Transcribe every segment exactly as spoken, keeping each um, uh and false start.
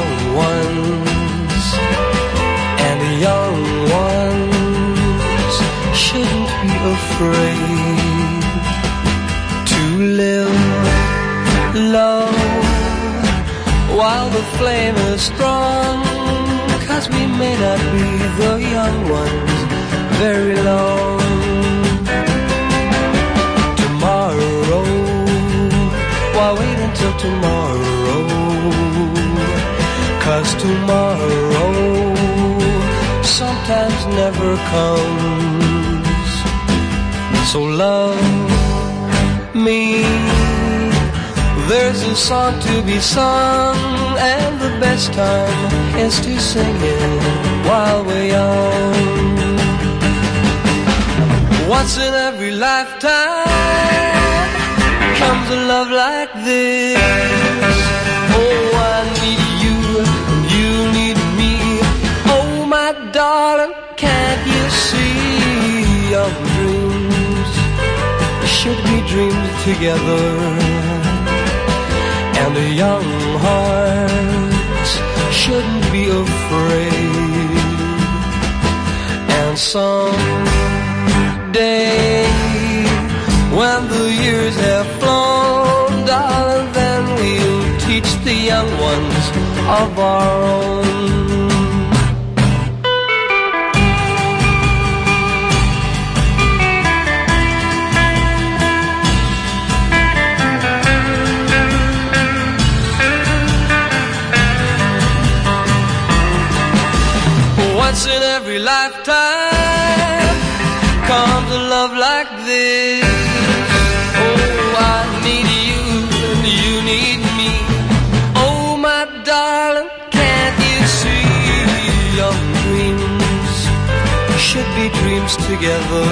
young ones, and the young ones shouldn't be afraid to live low while the flame is strong, 'cause we may not be the young ones very long. Tomorrow, why wait until tomorrow? 'Cause tomorrow sometimes never comes. So love me, there's a song to be sung, and the best time is to sing it while we're young. Once in every lifetime comes a love like this. Oh, I need you, and you need me. Oh, my darling, can't you see? Young dreams should be dreamed together, and the young hearts shouldn't be afraid. And someday, when the years have flown, darling, then we'll teach the young ones of our own. Once in every lifetime comes a love like this. Oh, I need you and you need me. Oh, my darling, can't you see? Young dreams should be dreams together,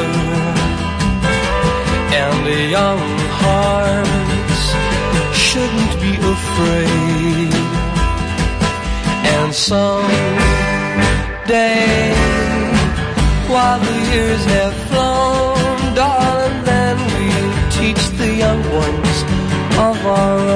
and the young hearts shouldn't be afraid. And some day, while the years have flown, darling, then we'll teach the young ones of our